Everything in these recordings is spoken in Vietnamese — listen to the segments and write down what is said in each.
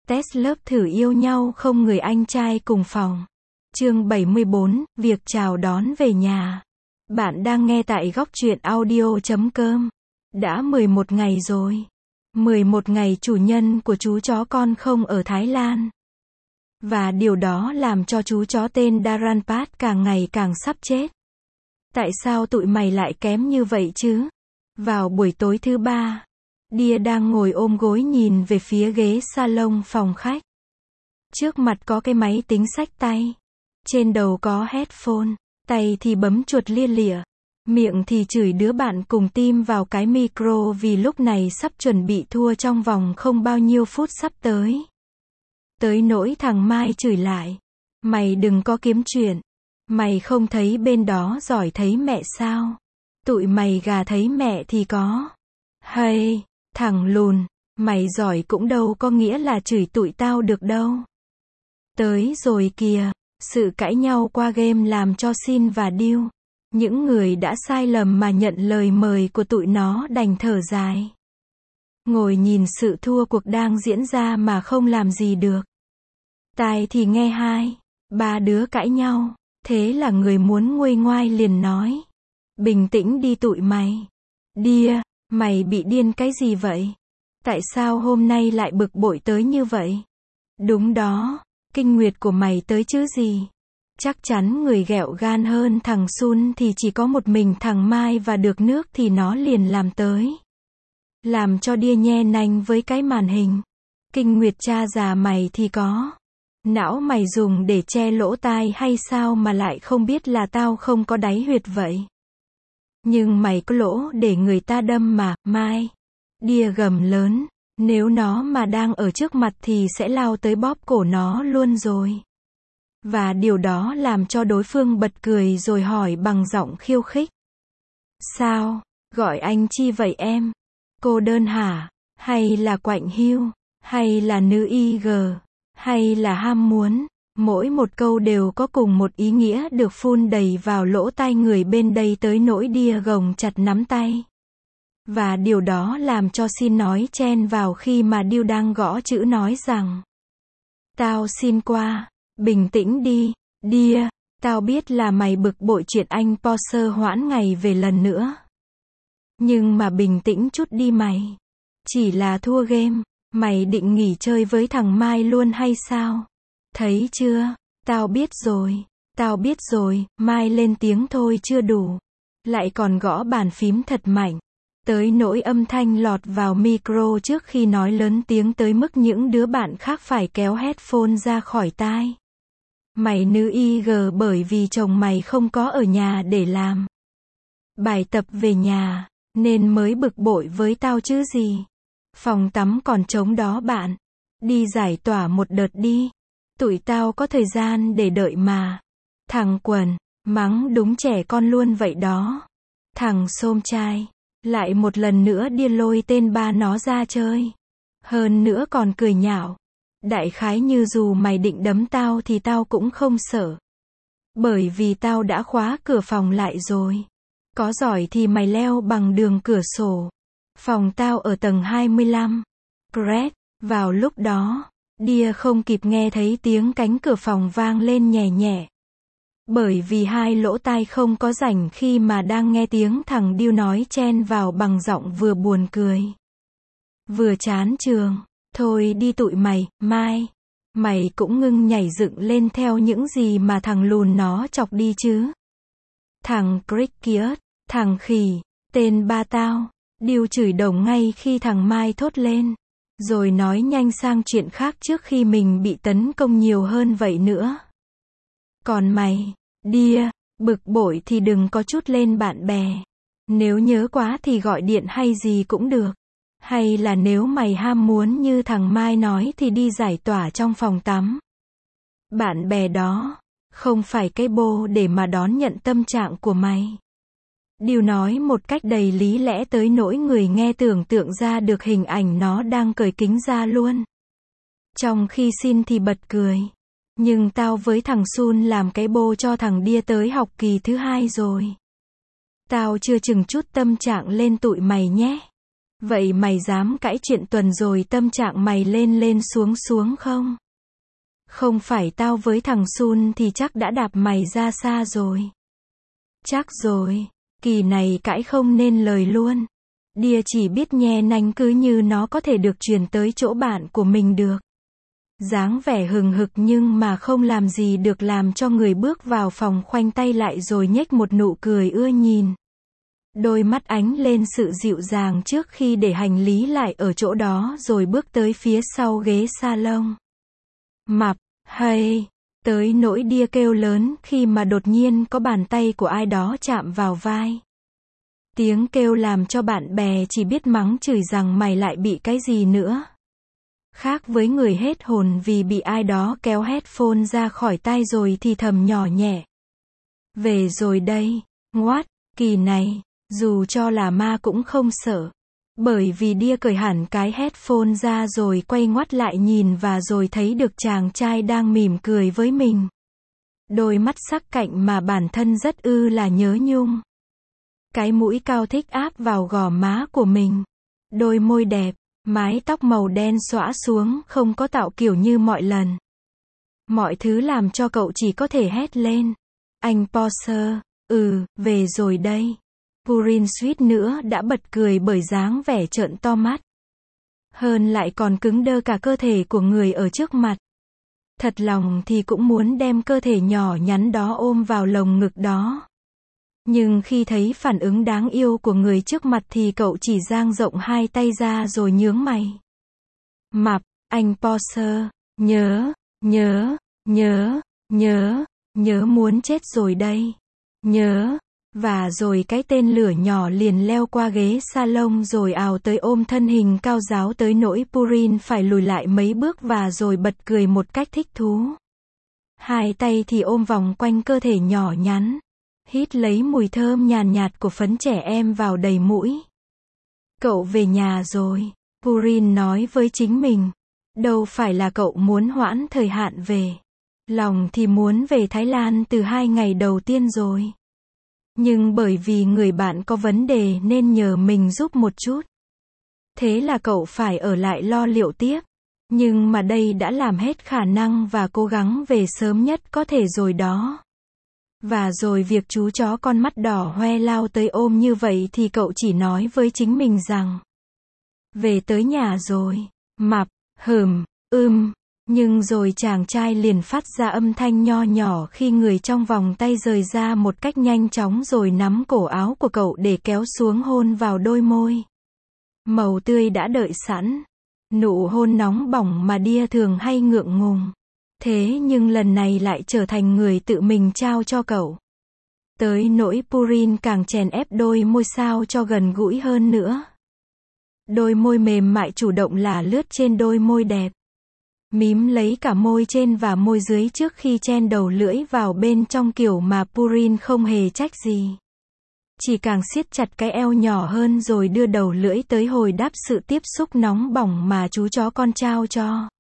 Test lớp thử yêu nhau không người anh trai cùng phòng. Chương 74, việc chào đón về nhà. Bạn đang nghe tại góc truyện audio.com. Đã 11 ngày rồi. 11 ngày chủ nhân của chú chó con không ở Thái Lan. Và điều đó làm cho chú chó tên Dharanpat càng ngày càng sắp chết. Tại sao tụi mày lại kém như vậy chứ? Vào buổi tối thứ ba, Dia đang ngồi ôm gối nhìn về phía ghế salon phòng khách. Trước mặt có cái máy tính xách tay. Trên đầu có headphone. Tay thì bấm chuột lia lịa. Miệng thì chửi đứa bạn cùng team vào cái micro vì lúc này sắp chuẩn bị thua trong vòng không bao nhiêu phút sắp tới. Tới nỗi thằng Mai chửi lại. Mày đừng có kiếm chuyện. Mày không thấy bên đó giỏi thấy mẹ sao? Tụi mày gà thấy mẹ thì có. Hay, thằng lùn, mày giỏi cũng đâu có nghĩa là chửi tụi tao được đâu. Tới rồi kìa, sự cãi nhau qua game làm cho Sin và Dew, những người đã sai lầm mà nhận lời mời của tụi nó đành thở dài. Ngồi nhìn sự thua cuộc đang diễn ra mà không làm gì được. Tai thì nghe hai, ba đứa cãi nhau, thế là người muốn nguôi ngoai liền nói. Bình tĩnh đi tụi mày. Dia, mày bị điên cái gì vậy? Tại sao hôm nay lại bực bội tới như vậy? Đúng đó, kinh nguyệt của mày tới chứ gì? Chắc chắn người ghẹo gan hơn thằng Sun thì chỉ có một mình thằng Mai và được nước thì nó liền làm tới. Làm cho Dia nhe nanh với cái màn hình. Kinh nguyệt cha già mày thì có. Não mày dùng để che lỗ tai hay sao mà lại không biết là tao không có đáy huyệt vậy? Nhưng mày có lỗ để người ta đâm mà, Mai. Dia gầm lớn, nếu nó mà đang ở trước mặt thì sẽ lao tới bóp cổ nó luôn rồi. Và điều đó làm cho đối phương bật cười rồi hỏi bằng giọng khiêu khích. Sao, gọi anh chi vậy em? Cô đơn hả? Hay là quạnh hiu? Hay là nữ IG? Hay là ham muốn? Mỗi một câu đều có cùng một ý nghĩa được phun đầy vào lỗ tai người bên đây tới nỗi Dia gồng chặt nắm tay. Và điều đó làm cho Sin nói chen vào khi mà Dew đang gõ chữ nói rằng. Tao xin qua, bình tĩnh đi, Dia, tao biết là mày bực bội chuyện anh Poser hoãn ngày về lần nữa. Nhưng mà bình tĩnh chút đi mày. Chỉ là thua game, mày định nghỉ chơi với thằng Mai luôn hay sao? Thấy chưa, tao biết rồi, Mai lên tiếng thôi chưa đủ. Lại còn gõ bàn phím thật mạnh. Tới nỗi âm thanh lọt vào micro trước khi nói lớn tiếng tới mức những đứa bạn khác phải kéo headphone ra khỏi tai. Mày nữ IG bởi vì chồng mày không có ở nhà để làm bài tập về nhà, nên mới bực bội với tao chứ gì. Phòng tắm còn trống đó bạn. Đi giải tỏa một đợt đi. Tụi tao có thời gian để đợi mà. Thằng Quần, mắng đúng trẻ con luôn vậy đó. Thằng xôm trai, lại một lần nữa đi lôi tên ba nó ra chơi. Hơn nữa còn cười nhạo. Đại khái như dù mày định đấm tao thì tao cũng không sợ. Bởi vì tao đã khóa cửa phòng lại rồi. Có giỏi thì mày leo bằng đường cửa sổ. Phòng tao ở tầng 25. Brett, vào lúc đó, Dia không kịp nghe thấy tiếng cánh cửa phòng vang lên nhẹ nhẹ. Bởi vì hai lỗ tai không có rảnh khi mà đang nghe tiếng thằng Dew nói chen vào bằng giọng vừa buồn cười. Vừa chán trường. Thôi đi tụi mày, Mai. Mày cũng ngưng nhảy dựng lên theo những gì mà thằng lùn nó chọc đi chứ. Thằng Cricket, thằng khỉ, tên ba tao. Dew chửi đồng ngay khi thằng Mai thốt lên. Rồi nói nhanh sang chuyện khác trước khi mình bị tấn công nhiều hơn vậy nữa. Còn mày, Dia, bực bội thì đừng có chút lên bạn bè. Nếu nhớ quá thì gọi điện hay gì cũng được. Hay là nếu mày ham muốn như thằng Mai nói thì đi giải tỏa trong phòng tắm. Bạn bè đó, không phải cái bô để mà đón nhận tâm trạng của mày. Dew nói một cách đầy lý lẽ tới nỗi người nghe tưởng tượng ra được hình ảnh nó đang cởi kính ra luôn. Trong khi Sin thì bật cười. Nhưng tao với thằng Sun làm cái bô cho thằng Dia tới học kỳ thứ 2 rồi. Tao chưa chừng chút tâm trạng lên tụi mày nhé. Vậy mày dám cãi chuyện tuần rồi tâm trạng mày lên lên xuống xuống không? Không phải tao với thằng Sun thì chắc đã đạp mày ra xa rồi. Chắc rồi, kỳ này cãi không nên lời luôn. Đia chỉ biết nhe nanh cứ như nó có thể được truyền tới chỗ bạn của mình được. Dáng vẻ hừng hực nhưng mà không làm gì được làm cho người bước vào phòng khoanh tay lại rồi nhếch một nụ cười ưa nhìn. Đôi mắt ánh lên sự dịu dàng trước khi để hành lý lại ở chỗ đó rồi bước tới phía sau ghế salon. Mập, hay, tới nỗi Đia kêu lớn khi mà đột nhiên có bàn tay của ai đó chạm vào vai. Tiếng kêu làm cho bạn bè chỉ biết mắng chửi rằng mày lại bị cái gì nữa. Khác với người hết hồn vì bị ai đó kéo headphone ra khỏi tai rồi thì thầm nhỏ nhẹ. Về rồi đây, ngoát, kỳ này, dù cho là ma cũng không sợ. Bởi vì Đia cởi hẳn cái headphone ra rồi quay ngoắt lại nhìn và rồi thấy được chàng trai đang mỉm cười với mình. Đôi mắt sắc cạnh mà bản thân rất là nhớ nhung. Cái mũi cao thích áp vào gò má của mình. Đôi môi đẹp, mái tóc màu đen xõa xuống không có tạo kiểu như mọi lần. Mọi thứ làm cho cậu chỉ có thể hét lên. Anh Porsche, về rồi đây. Purin suýt nữa đã bật cười bởi dáng vẻ trợn to mắt. Hơn lại còn cứng đơ cả cơ thể của người ở trước mặt. Thật lòng thì cũng muốn đem cơ thể nhỏ nhắn đó ôm vào lồng ngực đó. Nhưng khi thấy phản ứng đáng yêu của người trước mặt thì cậu chỉ dang rộng hai tay ra rồi nhướng mày. Mập, anh Porsche, nhớ muốn chết rồi đây. Nhớ. Và rồi cái tên lửa nhỏ liền leo qua ghế salon rồi ào tới ôm thân hình cao ráo tới nỗi Purin phải lùi lại mấy bước và rồi bật cười một cách thích thú. Hai tay thì ôm vòng quanh cơ thể nhỏ nhắn. Hít lấy mùi thơm nhàn nhạt của phấn trẻ em vào đầy mũi. Cậu về nhà rồi, Purin nói với chính mình. Đâu phải là cậu muốn hoãn thời hạn về. Lòng thì muốn về Thái Lan từ 2 ngày đầu tiên rồi. Nhưng bởi vì người bạn có vấn đề nên nhờ mình giúp một chút. Thế là cậu phải ở lại lo liệu tiếp. Nhưng mà đây đã làm hết khả năng và cố gắng về sớm nhất có thể rồi đó. Và rồi việc chú chó con mắt đỏ hoe lao tới ôm như vậy thì cậu chỉ nói với chính mình rằng. Về tới nhà rồi. Mập, Nhưng rồi chàng trai liền phát ra âm thanh nho nhỏ khi người trong vòng tay rời ra một cách nhanh chóng rồi nắm cổ áo của cậu để kéo xuống hôn vào đôi môi. Màu tươi đã đợi sẵn. Nụ hôn nóng bỏng mà Đia thường hay ngượng ngùng. Thế nhưng lần này lại trở thành người tự mình trao cho cậu. Tới nỗi Purin càng chèn ép đôi môi sao cho gần gũi hơn nữa. Đôi môi mềm mại chủ động lả lướt trên đôi môi đẹp. Mím lấy cả môi trên và môi dưới trước khi chen đầu lưỡi vào bên trong kiểu mà Purin không hề trách gì. Chỉ càng siết chặt cái eo nhỏ hơn rồi đưa đầu lưỡi tới hồi đáp sự tiếp xúc nóng bỏng mà chú chó con trao cho.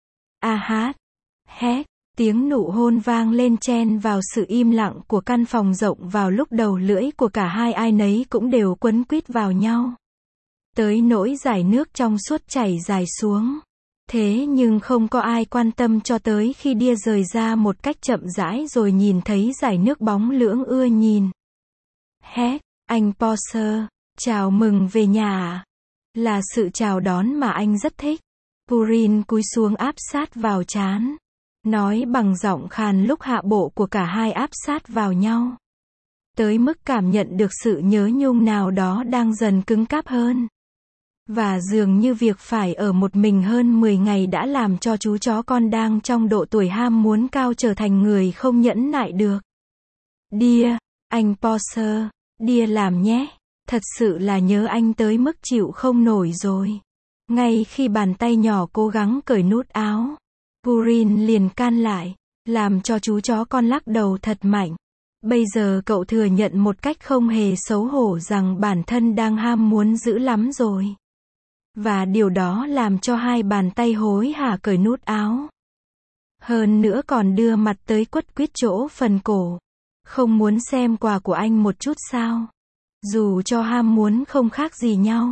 Hét, tiếng nụ hôn vang lên chen vào sự im lặng của căn phòng rộng vào lúc đầu lưỡi của cả hai ai nấy cũng đều quấn quýt vào nhau. Tới nỗi dải nước trong suốt chảy dài xuống. Thế nhưng không có ai quan tâm cho tới khi Đia rời ra một cách chậm rãi rồi nhìn thấy dải nước bóng lưỡng ưa nhìn. Hét, anh Porsche, chào mừng về nhà à? Là sự chào đón mà anh rất thích. Purin cúi xuống áp sát vào trán. Nói bằng giọng khàn lúc hạ bộ của cả hai áp sát vào nhau. Tới mức cảm nhận được sự nhớ nhung nào đó đang dần cứng cáp hơn. Và dường như việc phải ở một mình hơn 10 ngày đã làm cho chú chó con đang trong độ tuổi ham muốn cao trở thành người không nhẫn nại được. Đia, anh Porsche, Đia làm nhé. Thật sự là nhớ anh tới mức chịu không nổi rồi. Ngay khi bàn tay nhỏ cố gắng cởi nút áo, Purin liền can lại, làm cho chú chó con lắc đầu thật mạnh. Bây giờ cậu thừa nhận một cách không hề xấu hổ rằng bản thân đang ham muốn dữ lắm rồi. Và điều đó làm cho hai bàn tay hối hả cởi nút áo. Hơn nữa còn đưa mặt tới quất quýt chỗ phần cổ. Không muốn xem quà của anh một chút sao? Dù cho ham muốn không khác gì nhau.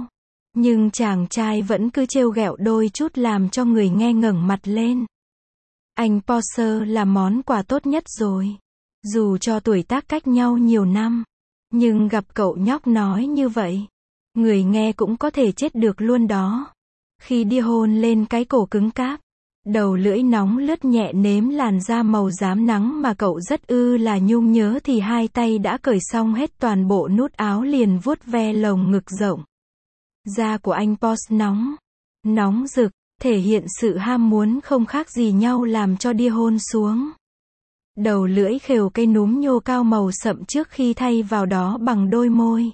Nhưng chàng trai vẫn cứ trêu ghẹo đôi chút làm cho người nghe ngẩng mặt lên. Anh Porsche là món quà tốt nhất rồi. Dù cho tuổi tác cách nhau nhiều năm. Nhưng gặp cậu nhóc nói như vậy. Người nghe cũng có thể chết được luôn đó. Khi đi hôn lên cái cổ cứng cáp. Đầu lưỡi nóng lướt nhẹ nếm làn da màu rám nắng mà cậu rất là nhung nhớ thì hai tay đã cởi xong hết toàn bộ nút áo liền vuốt ve lồng ngực rộng. Da của anh Porsche nóng rực, thể hiện sự ham muốn không khác gì nhau làm cho đi hôn xuống. Đầu lưỡi khều cây núm nhô cao màu sậm trước khi thay vào đó bằng đôi môi.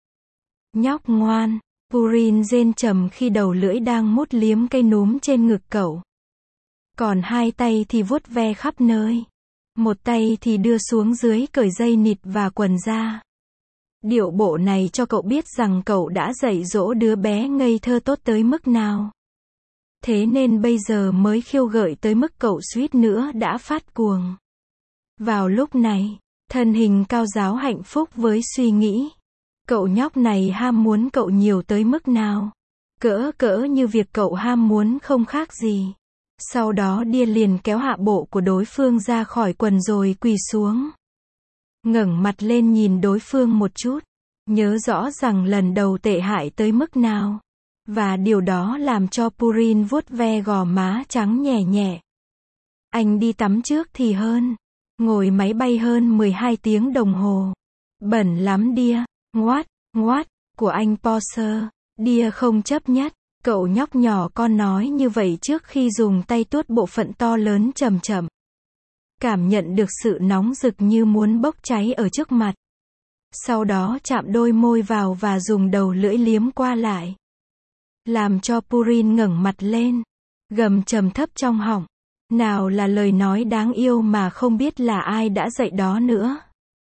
Nhóc ngoan, Purin rên trầm khi đầu lưỡi đang mút liếm cây núm trên ngực cậu. Còn hai tay thì vuốt ve khắp nơi. Một tay thì đưa xuống dưới cởi dây nịt và quần ra. Điệu bộ này cho cậu biết rằng cậu đã dạy dỗ đứa bé ngây thơ tốt tới mức nào. Thế nên bây giờ mới khiêu gợi tới mức cậu suýt nữa đã phát cuồng. Vào lúc này, thân hình cao ráo hạnh phúc với suy nghĩ. Cậu nhóc này ham muốn cậu nhiều tới mức nào. Cỡ như việc cậu ham muốn không khác gì. Sau đó Đia liền kéo hạ bộ của đối phương ra khỏi quần rồi quỳ xuống. Ngẩng mặt lên nhìn đối phương một chút. Nhớ rõ rằng lần đầu tệ hại tới mức nào. Và điều đó làm cho Purin vuốt ve gò má trắng nhẹ nhẹ. Anh đi tắm trước thì hơn. Ngồi máy bay hơn 12 tiếng đồng hồ. Bẩn lắm Đia. Ngoát, của anh Porsche. Đia không chấp nhất. Cậu nhóc nhỏ con nói như vậy trước khi dùng tay tuốt bộ phận to lớn chậm chậm. Cảm nhận được sự nóng rực như muốn bốc cháy ở trước mặt. Sau đó chạm đôi môi vào và dùng đầu lưỡi liếm qua lại. Làm cho Purin ngẩng mặt lên. Gầm trầm thấp trong họng. Nào là lời nói đáng yêu mà không biết là ai đã dạy đó nữa.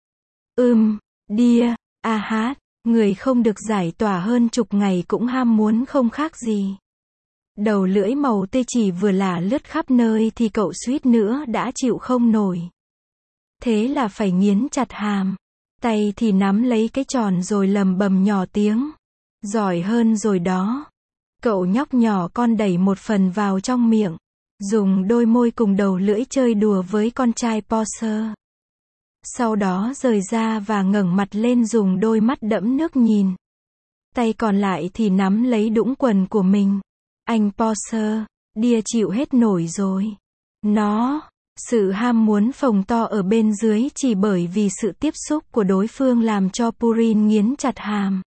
Đia, hát. Người không được giải tỏa hơn chục ngày cũng ham muốn không khác gì. Đầu lưỡi màu tê chỉ vừa là lướt khắp nơi thì cậu suýt nữa đã chịu không nổi. Thế là phải nghiến chặt hàm. Tay thì nắm lấy cái tròn rồi lầm bầm nhỏ tiếng. Giỏi hơn rồi đó. Cậu nhóc nhỏ con đẩy một phần vào trong miệng. Dùng đôi môi cùng đầu lưỡi chơi đùa với con trai Porsche. Sau đó rời ra và ngẩng mặt lên dùng đôi mắt đẫm nước nhìn. Tay còn lại thì nắm lấy đũng quần của mình. Anh Porsche, Đia chịu hết nổi rồi. Sự ham muốn phồng to ở bên dưới chỉ bởi vì sự tiếp xúc của đối phương làm cho Purin nghiến chặt hàm.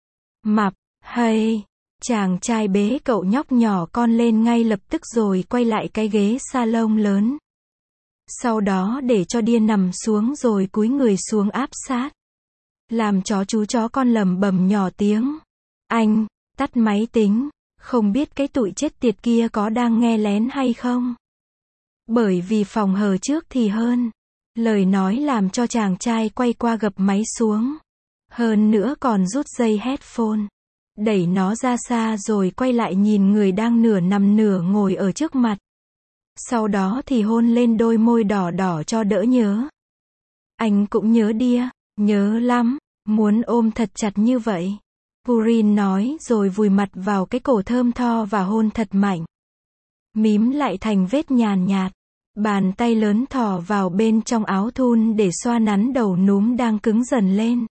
Chàng trai bế cậu nhóc nhỏ con lên ngay lập tức rồi quay lại cái ghế salon lớn. Sau đó để cho Đia nằm xuống rồi cúi người xuống áp sát. Làm cho chú chó con lầm bầm nhỏ tiếng. Anh, tắt máy tính, không biết cái tụi chết tiệt kia có đang nghe lén hay không? Bởi vì phòng hờ trước thì hơn. Lời nói làm cho chàng trai quay qua gập máy xuống. Hơn nữa còn rút dây headphone. Đẩy nó ra xa rồi quay lại nhìn người đang nửa nằm nửa ngồi ở trước mặt. Sau đó thì hôn lên đôi môi đỏ đỏ cho đỡ nhớ. Anh cũng nhớ Đia, nhớ lắm, muốn ôm thật chặt như vậy. Purin nói rồi vùi mặt vào cái cổ thơm tho và hôn thật mạnh. Mím lại thành vết nhàn nhạt. Bàn tay lớn thò vào bên trong áo thun để xoa nắn đầu núm đang cứng dần lên.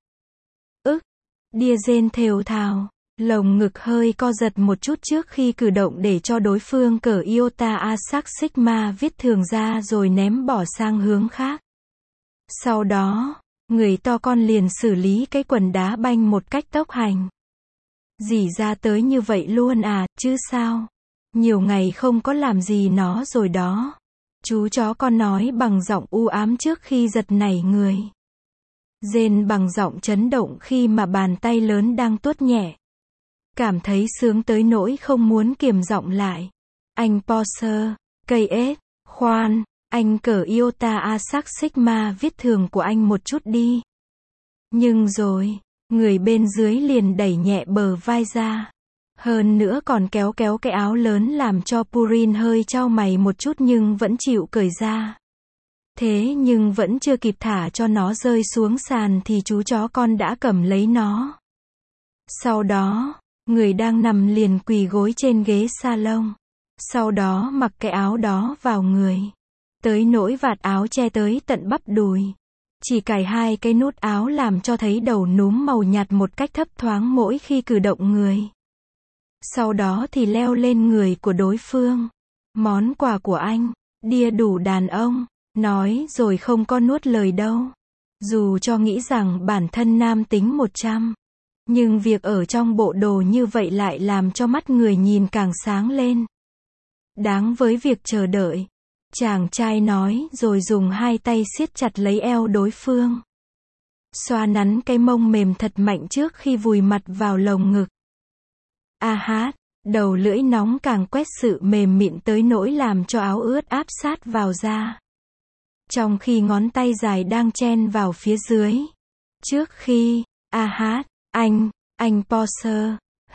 Đia rên thều thào. Lồng ngực hơi co giật một chút trước khi cử động để cho đối phương cởi iota Asac Sigma viết thường ra rồi ném bỏ sang hướng khác. Sau đó, người to con liền xử lý cái quần đá banh một cách tốc hành. Dỉ ra tới như vậy luôn à, chứ sao? Nhiều ngày không có làm gì nó rồi đó. Chú chó con nói bằng giọng u ám trước khi giật nảy người. Rên bằng giọng chấn động khi mà bàn tay lớn đang tuốt nhẹ. Cảm thấy sướng tới nỗi không muốn kiềm giọng lại. Anh Porsche, cây ếch, khoan, anh cởi iota Asac Sigma viết thường của anh một chút đi. Nhưng rồi, người bên dưới liền đẩy nhẹ bờ vai ra. Hơn nữa còn kéo cái áo lớn làm cho Purin hơi chau mày một chút nhưng vẫn chịu cởi ra. Thế nhưng vẫn chưa kịp thả cho nó rơi xuống sàn thì chú chó con đã cầm lấy nó. Sau đó, Người đang nằm liền quỳ gối trên ghế salon. Sau đó mặc cái áo đó vào người. Tới nỗi vạt áo che tới tận bắp đùi. Chỉ cài 2 cái nút áo làm cho thấy đầu núm màu nhạt một cách thấp thoáng mỗi khi cử động người. Sau đó thì leo lên người của đối phương. Món quà của anh, Đia đủ đàn ông, nói rồi không có nuốt lời đâu. Dù cho nghĩ rằng bản thân nam tính 100. Nhưng việc ở trong bộ đồ như vậy lại làm cho mắt người nhìn càng sáng lên. Đáng với việc chờ đợi. Chàng trai nói rồi dùng 2 tay siết chặt lấy eo đối phương. Xoa nắn cái mông mềm thật mạnh trước khi vùi mặt vào lồng ngực. A hát, đầu lưỡi nóng càng quét sự mềm mịn tới nỗi làm cho áo ướt áp sát vào da. Trong khi ngón tay dài đang chen vào phía dưới. Trước khi, A hát, anh Poser,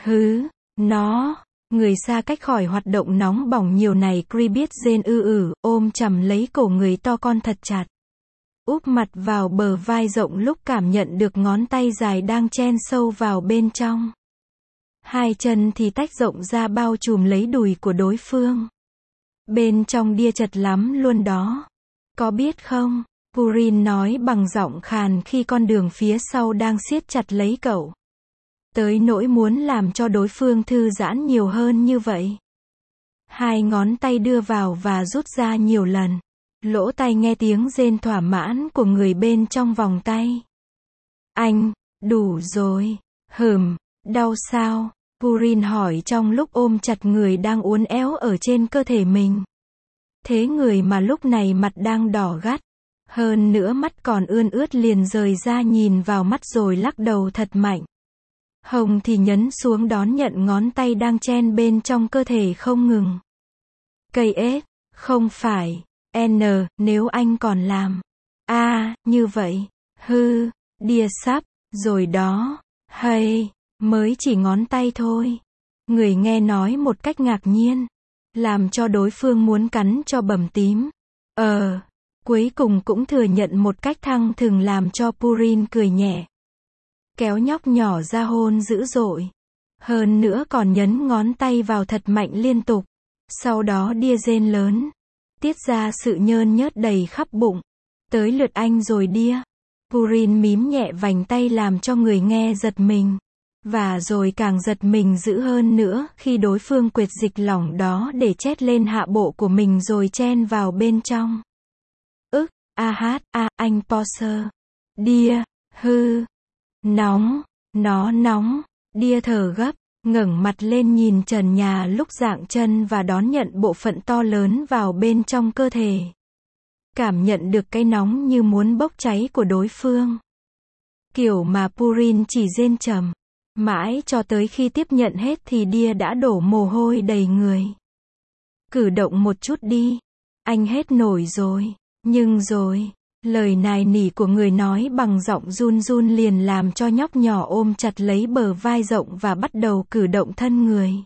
nó, người xa cách khỏi hoạt động nóng bỏng nhiều này Kribit Jen ôm chầm lấy cổ người to con thật chặt. Úp mặt vào bờ vai rộng lúc cảm nhận được ngón tay dài đang chen sâu vào bên trong. 2 chân thì tách rộng ra bao trùm lấy đùi của đối phương. Bên trong Đia chật lắm luôn đó. Có biết không? Purin nói bằng giọng khàn khi con đường phía sau đang siết chặt lấy cậu. Tới nỗi muốn làm cho đối phương thư giãn nhiều hơn như vậy. 2 ngón tay đưa vào và rút ra nhiều lần. Lỗ tai nghe tiếng rên thỏa mãn của người bên trong vòng tay. Anh, đủ rồi. Đau sao? Purin hỏi trong lúc ôm chặt người đang uốn éo ở trên cơ thể mình. Thế người mà lúc này mặt đang đỏ gắt. Hơn nữa mắt còn ươn ướt liền rời ra nhìn vào mắt rồi lắc đầu thật mạnh. Hồng thì nhấn xuống đón nhận ngón tay đang chen bên trong cơ thể không ngừng. Cây ếch, không phải, nếu anh còn làm. Như vậy, Đia sắp, rồi đó, hay, mới chỉ ngón tay thôi. Người nghe nói một cách ngạc nhiên. Làm cho đối phương muốn cắn cho bầm tím. Cuối cùng cũng thừa nhận một cách thẳng thừng làm cho Purin cười nhẹ. Kéo nhóc nhỏ ra hôn dữ dội. Hơn nữa còn nhấn ngón tay vào thật mạnh liên tục. Sau đó Đia rên lớn. Tiết ra sự nhơn nhớt đầy khắp bụng. Tới lượt anh rồi Đia. Purin mím nhẹ vành tay làm cho người nghe giật mình. Và rồi càng giật mình dữ hơn nữa khi đối phương quệt dịch lỏng đó để chét lên hạ bộ của mình rồi chen vào bên trong. Anh Poser. Đia, nóng, nó nóng. Đia thở gấp, ngẩng mặt lên nhìn trần nhà lúc dạng chân và đón nhận bộ phận to lớn vào bên trong cơ thể. Cảm nhận được cái nóng như muốn bốc cháy của đối phương. Kiểu mà Purin chỉ rên trầm. Mãi cho tới khi tiếp nhận hết thì Đia đã đổ mồ hôi đầy người. Cử động một chút đi. Anh hết nổi rồi. Nhưng rồi, lời nài nỉ của người nói bằng giọng run run liền làm cho nhóc nhỏ ôm chặt lấy bờ vai rộng và bắt đầu cử động thân người.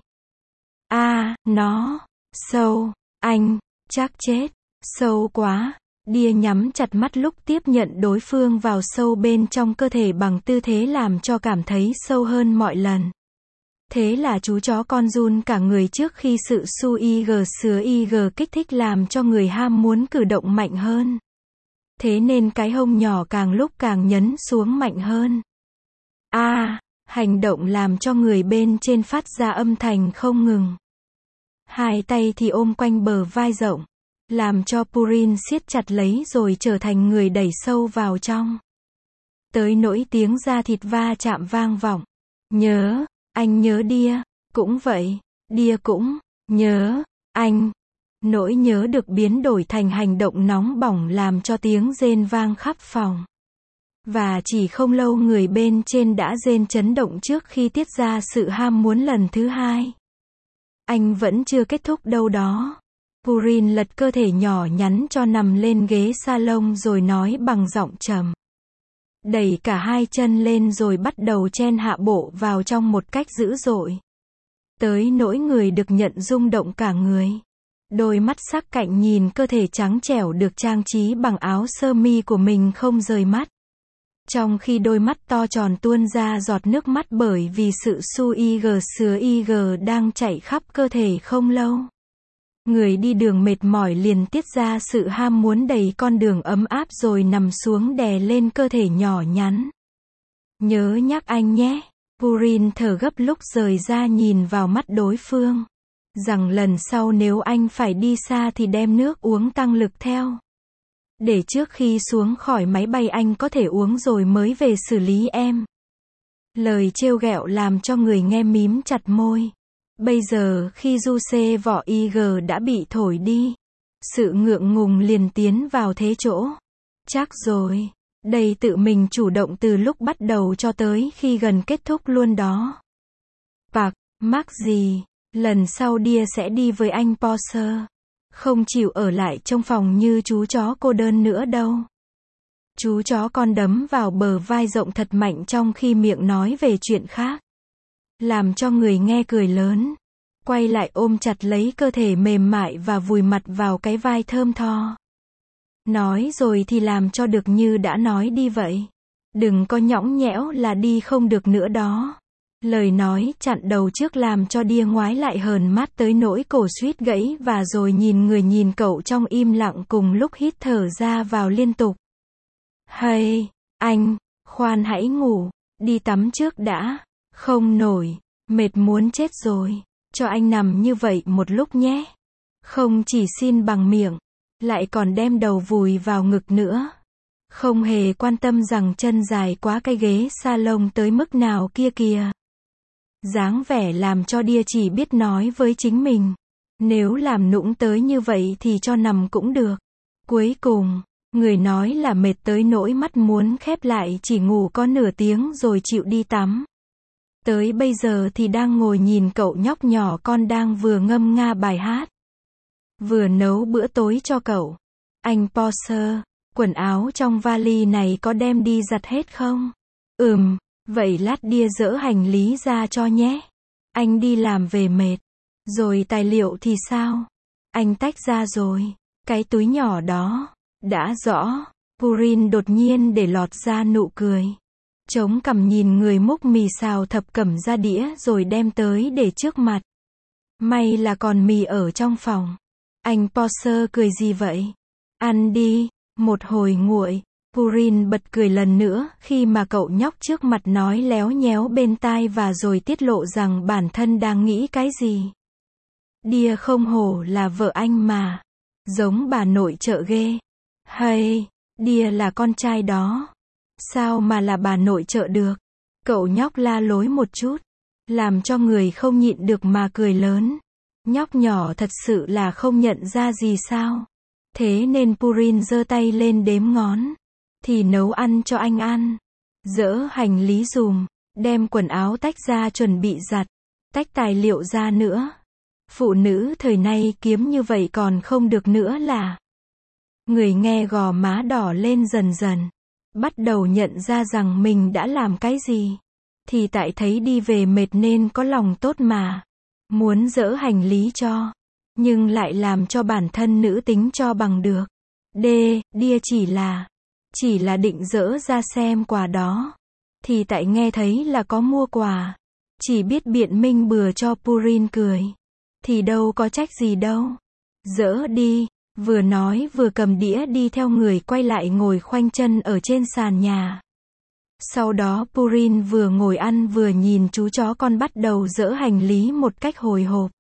Nó, sâu, anh, chắc chết, sâu quá. Đia nhắm chặt mắt lúc tiếp nhận đối phương vào sâu bên trong cơ thể bằng tư thế làm cho cảm thấy sâu hơn mọi lần. Thế là chú chó con run cả người trước khi sự sữa kích thích làm cho người ham muốn cử động mạnh hơn. Thế nên cái hông nhỏ càng lúc càng nhấn xuống mạnh hơn. Hành động làm cho người bên trên phát ra âm thanh không ngừng. 2 tay thì ôm quanh bờ vai rộng. Làm cho Purin siết chặt lấy rồi trở thành người đẩy sâu vào trong. Tới nỗi tiếng da thịt va chạm vang vọng. Anh nhớ Đia, cũng vậy, Đia cũng nhớ anh. Nỗi nhớ được biến đổi thành hành động nóng bỏng làm cho tiếng rên vang khắp phòng. Và chỉ không lâu người bên trên đã rên chấn động trước khi tiết ra sự ham muốn lần thứ 2. Anh vẫn chưa kết thúc đâu đó. Purin lật cơ thể nhỏ nhắn cho nằm lên ghế salon rồi nói bằng giọng trầm. Đẩy cả 2 chân lên rồi bắt đầu chen hạ bộ vào trong một cách dữ dội. Tới nỗi người được nhận rung động cả người. Đôi mắt sắc cạnh nhìn cơ thể trắng trẻo được trang trí bằng áo sơ mi của mình không rời mắt. Trong khi đôi mắt to tròn tuôn ra giọt nước mắt bởi vì sự sữa đang chảy khắp cơ thể không lâu. Người đi đường mệt mỏi liền tiết ra sự ham muốn đầy con đường ấm áp rồi nằm xuống đè lên cơ thể nhỏ nhắn. Nhớ nhắc anh nhé. Purin thở gấp lúc rời ra nhìn vào mắt đối phương. Rằng lần sau nếu anh phải đi xa thì đem nước uống tăng lực theo. Để trước khi xuống khỏi máy bay anh có thể uống rồi mới về xử lý em. Lời trêu ghẹo làm cho người nghe mím chặt môi. Bây giờ khi du xê vỏ IG đã bị thổi đi, sự ngượng ngùng liền tiến vào thế chỗ. Chắc rồi, đây tự mình chủ động từ lúc bắt đầu cho tới khi gần kết thúc luôn đó. Bạc, mắc gì, lần sau Dia sẽ đi với anh Porsche. Không chịu ở lại trong phòng như chú chó cô đơn nữa đâu. Chú chó con đấm vào bờ vai rộng thật mạnh trong khi miệng nói về chuyện khác. Làm cho người nghe cười lớn. Quay lại ôm chặt lấy cơ thể mềm mại và vùi mặt vào cái vai thơm tho. Nói rồi thì làm cho được như đã nói đi vậy. Đừng có nhõng nhẽo là đi không được nữa đó. Lời nói chặn đầu trước làm cho Dia ngoái lại hờn mắt tới nỗi cổ suýt gãy và rồi nhìn cậu trong im lặng cùng lúc hít thở ra vào liên tục. Hay, anh, khoan hãy ngủ, đi tắm trước đã. Không nổi, mệt muốn chết rồi. Cho anh nằm như vậy một lúc nhé. Không chỉ xin bằng miệng, lại còn đem đầu vùi vào ngực nữa. Không hề quan tâm rằng chân dài quá cái ghế salon tới mức nào kia kìa. Dáng vẻ làm cho Dia chỉ biết nói với chính mình. Nếu làm nũng tới như vậy thì cho nằm cũng được. Cuối cùng, người nói là mệt tới nỗi mắt muốn khép lại chỉ ngủ có nửa tiếng rồi chịu đi tắm. Tới bây giờ thì đang ngồi nhìn cậu nhóc nhỏ con đang vừa ngâm nga bài hát. Vừa nấu bữa tối cho cậu. Anh Porsche, quần áo trong vali này có đem đi giặt hết không? Vậy lát Dia dỡ hành lý ra cho nhé. Anh đi làm về mệt. Rồi tài liệu thì sao? Anh tách ra rồi. Cái túi nhỏ đó. Đã rõ. Purin đột nhiên để lọt ra nụ cười. Chống cằm nhìn người múc mì xào thập cẩm ra đĩa rồi đem tới để trước mặt. May là còn mì ở trong phòng. Anh Porsche cười gì vậy? Ăn đi. Một hồi nguội. Purin bật cười lần nữa khi mà cậu nhóc trước mặt nói léo nhéo bên tai và rồi tiết lộ rằng bản thân đang nghĩ cái gì. Dia không hổ là vợ anh mà. Giống bà nội chợ ghê. Hay, Dia là con trai đó. Sao mà là bà nội chợ được? Cậu nhóc la lối một chút. Làm cho người không nhịn được mà cười lớn. Nhóc nhỏ thật sự là không nhận ra gì sao? Thế nên Purin giơ tay lên đếm ngón. Thì nấu ăn cho anh ăn. Dỡ hành lý dùm. Đem quần áo tách ra chuẩn bị giặt. Tách tài liệu ra nữa. Phụ nữ thời nay kiếm như vậy còn không được nữa là. Người nghe gò má đỏ lên dần dần. Bắt đầu nhận ra rằng mình đã làm cái gì. Thì tại thấy đi về mệt nên có lòng tốt mà. Muốn dỡ hành lý cho. Nhưng lại làm cho bản thân nữ tính cho bằng được. Dia chỉ là định dỡ ra xem quà đó. Thì tại nghe thấy là có mua quà. Chỉ biết biện minh bừa cho Purin cười. Thì đâu có trách gì đâu. Dỡ đi. Vừa nói vừa cầm đĩa đi theo người quay lại ngồi khoanh chân ở trên sàn nhà. Sau đó Purin vừa ngồi ăn vừa nhìn chú chó con bắt đầu dỡ hành lý một cách hồi hộp.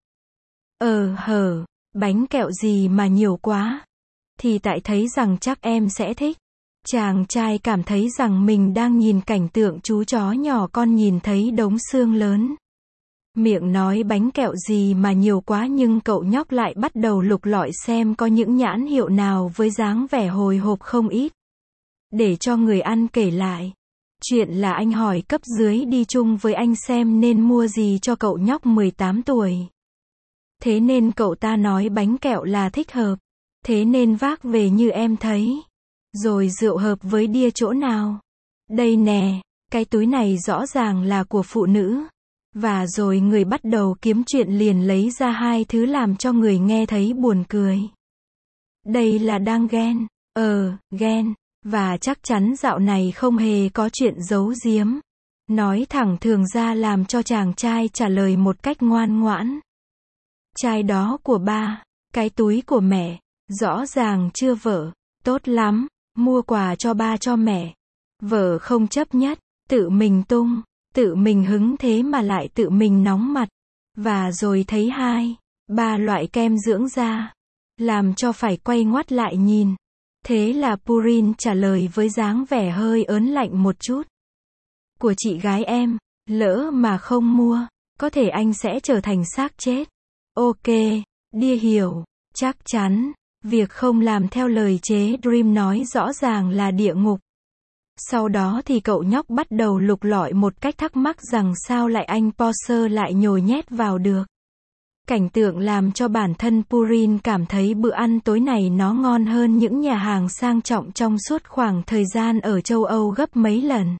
Bánh kẹo gì mà nhiều quá. Thì tại thấy rằng chắc em sẽ thích. Chàng trai cảm thấy rằng mình đang nhìn cảnh tượng chú chó nhỏ con nhìn thấy đống xương lớn. Miệng nói bánh kẹo gì mà nhiều quá nhưng cậu nhóc lại bắt đầu lục lọi xem có những nhãn hiệu nào với dáng vẻ hồi hộp không ít. Để cho người ăn kể lại. Chuyện là anh hỏi cấp dưới đi chung với anh xem nên mua gì cho cậu nhóc 18 tuổi. Thế nên cậu ta nói bánh kẹo là thích hợp. Thế nên vác về như em thấy. Rồi rượu hợp với Dia chỗ nào? Đây nè, cái túi này rõ ràng là của phụ nữ. Và rồi người bắt đầu kiếm chuyện liền lấy ra hai thứ làm cho người nghe thấy buồn cười. Đây là đang ghen. Ghen. Và chắc chắn dạo này không hề có chuyện giấu giếm. Nói thẳng thường ra làm cho chàng trai trả lời một cách ngoan ngoãn. Chai đó của ba, cái túi của mẹ, rõ ràng chưa vợ, tốt lắm, mua quà cho ba cho mẹ. Vợ không chấp nhất, tự mình tung, tự mình hứng thế mà lại tự mình nóng mặt. Và rồi thấy 2, 3 loại kem dưỡng da, làm cho phải quay ngoắt lại nhìn. Thế là Purin trả lời với dáng vẻ hơi ớn lạnh một chút. Của chị gái em, lỡ mà không mua, có thể anh sẽ trở thành xác chết. Ok, Dear hiểu, chắc chắn, việc không làm theo lời chế Dream nói rõ ràng là địa ngục. Sau đó thì cậu nhóc bắt đầu lục lọi một cách thắc mắc rằng sao lại anh Porsche lại nhồi nhét vào được. Cảnh tượng làm cho bản thân Purin cảm thấy bữa ăn tối này nó ngon hơn những nhà hàng sang trọng trong suốt khoảng thời gian ở châu Âu gấp mấy lần.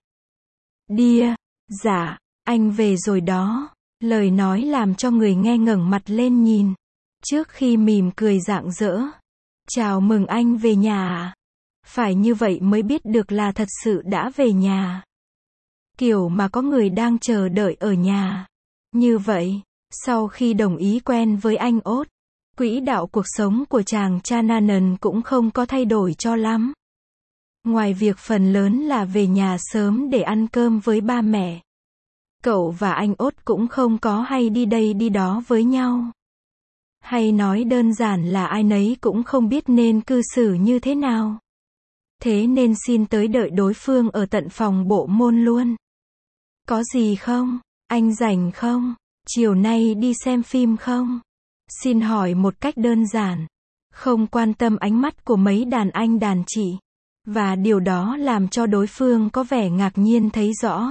Dear, dạ, anh về rồi đó. Lời nói làm cho người nghe ngẩng mặt lên nhìn. Trước khi mỉm cười rạng rỡ. Chào mừng anh về nhà à? Phải như vậy mới biết được là thật sự đã về nhà. Kiểu mà có người đang chờ đợi ở nhà. Như vậy, sau khi đồng ý quen với anh Ốt, quỹ đạo cuộc sống của chàng Chananan cũng không có thay đổi cho lắm. Ngoài việc phần lớn là về nhà sớm để ăn cơm với ba mẹ, cậu và anh Ốt cũng không có hay đi đây đi đó với nhau. Hay nói đơn giản là ai nấy cũng không biết nên cư xử như thế nào. Thế nên xin tới đợi đối phương ở tận phòng bộ môn luôn. Có gì không? Anh rảnh không? Chiều nay đi xem phim không? Xin hỏi một cách đơn giản. Không quan tâm ánh mắt của mấy đàn anh đàn chị. Và điều đó làm cho đối phương có vẻ ngạc nhiên thấy rõ.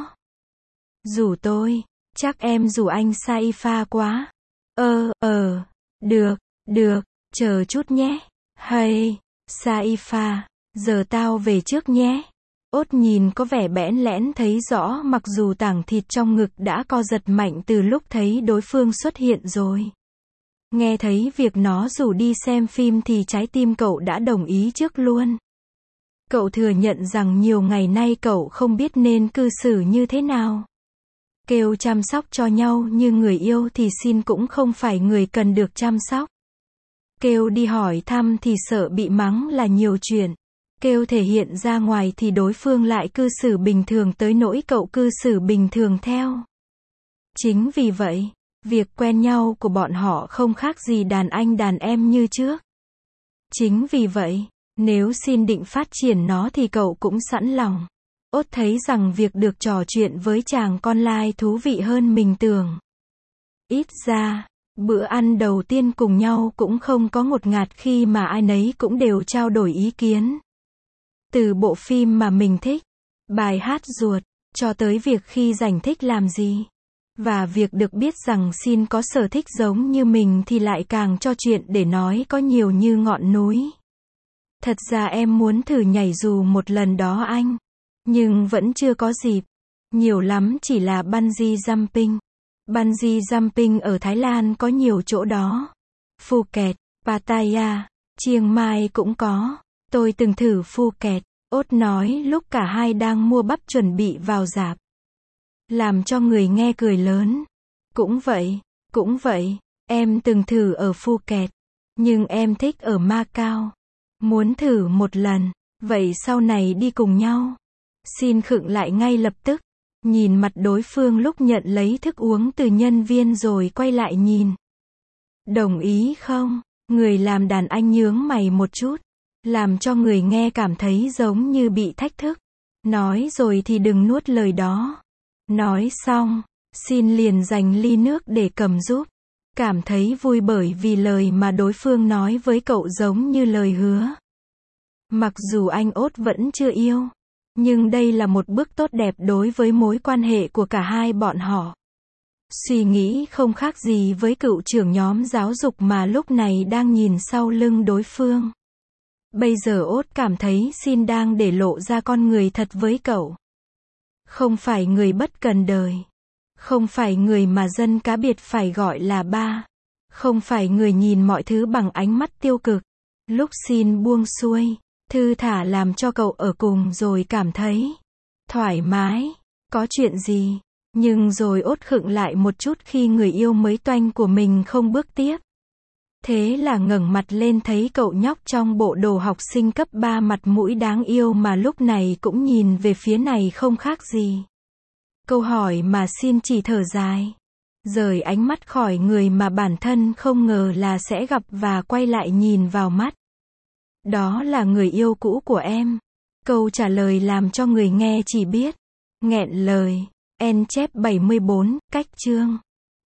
Rủ tôi, chắc em rủ anh Saifa quá. Được, chờ chút nhé. Hay, Saifa, giờ tao về trước nhé. Ốt nhìn có vẻ bẽn lẽn thấy rõ mặc dù tảng thịt trong ngực đã co giật mạnh từ lúc thấy đối phương xuất hiện rồi. Nghe thấy việc nó rủ đi xem phim thì trái tim cậu đã đồng ý trước luôn. Cậu thừa nhận rằng nhiều ngày nay cậu không biết nên cư xử như thế nào. Kêu chăm sóc cho nhau như người yêu thì xin cũng không phải người cần được chăm sóc. Kêu đi hỏi thăm thì sợ bị mắng là nhiều chuyện. Kêu thể hiện ra ngoài thì đối phương lại cư xử bình thường tới nỗi cậu cư xử bình thường theo. Chính vì vậy, việc quen nhau của bọn họ không khác gì đàn anh đàn em như trước. Chính vì vậy, nếu xin định phát triển nó thì cậu cũng sẵn lòng. Ốt thấy rằng việc được trò chuyện với chàng con lai thú vị hơn mình tưởng. Ít ra, bữa ăn đầu tiên cùng nhau cũng không có ngột ngạt khi mà ai nấy cũng đều trao đổi ý kiến. Từ bộ phim mà mình thích, bài hát ruột, cho tới việc khi rảnh thích làm gì. Và việc được biết rằng xin có sở thích giống như mình thì lại càng cho chuyện để nói có nhiều như ngọn núi. Thật ra em muốn thử nhảy dù một lần đó anh. Nhưng vẫn chưa có dịp. Nhiều lắm chỉ là bungee jumping. Bungee jumping ở Thái Lan có nhiều chỗ đó. Phuket, Pattaya, Chiang Mai cũng có. Tôi từng thử Phuket, Ốt nói lúc cả hai đang mua bắp chuẩn bị vào rạp. Làm cho người nghe cười lớn. Cũng vậy, em từng thử ở Phuket. Nhưng em thích ở Macau. Muốn thử một lần, vậy sau này đi cùng nhau. Xin khựng lại ngay lập tức. Nhìn mặt đối phương lúc nhận lấy thức uống từ nhân viên rồi quay lại nhìn. Đồng ý không? Người làm đàn anh nhướng mày một chút. Làm cho người nghe cảm thấy giống như bị thách thức. Nói rồi thì đừng nuốt lời đó. Nói xong, xin liền dành ly nước để cầm giúp. Cảm thấy vui bởi vì lời mà đối phương nói với cậu giống như lời hứa. Mặc dù anh Ốt vẫn chưa yêu. Nhưng đây là một bước tốt đẹp đối với mối quan hệ của cả hai bọn họ. Suy nghĩ không khác gì với cựu trưởng nhóm giáo dục mà lúc này đang nhìn sau lưng đối phương. Bây giờ Ốt cảm thấy xin đang để lộ ra con người thật với cậu. Không phải người bất cần đời. Không phải người mà dân cá biệt phải gọi là ba. Không phải người nhìn mọi thứ bằng ánh mắt tiêu cực. Lúc xin buông xuôi, thư thả làm cho cậu ở cùng rồi cảm thấy thoải mái. Có chuyện gì? Nhưng rồi ốt khựng lại một chút khi người yêu mới toanh của mình không bước tiếp. Thế là ngẩng mặt lên thấy cậu nhóc trong bộ đồ học sinh cấp 3 mặt mũi đáng yêu mà lúc này cũng nhìn về phía này không khác gì. Câu hỏi mà xin chỉ thở dài. Rời ánh mắt khỏi người mà bản thân không ngờ là sẽ gặp và quay lại nhìn vào mắt. Đó là người yêu cũ của em. Câu trả lời làm cho người nghe chỉ biết nghẹn lời. En chép 74, cách chương.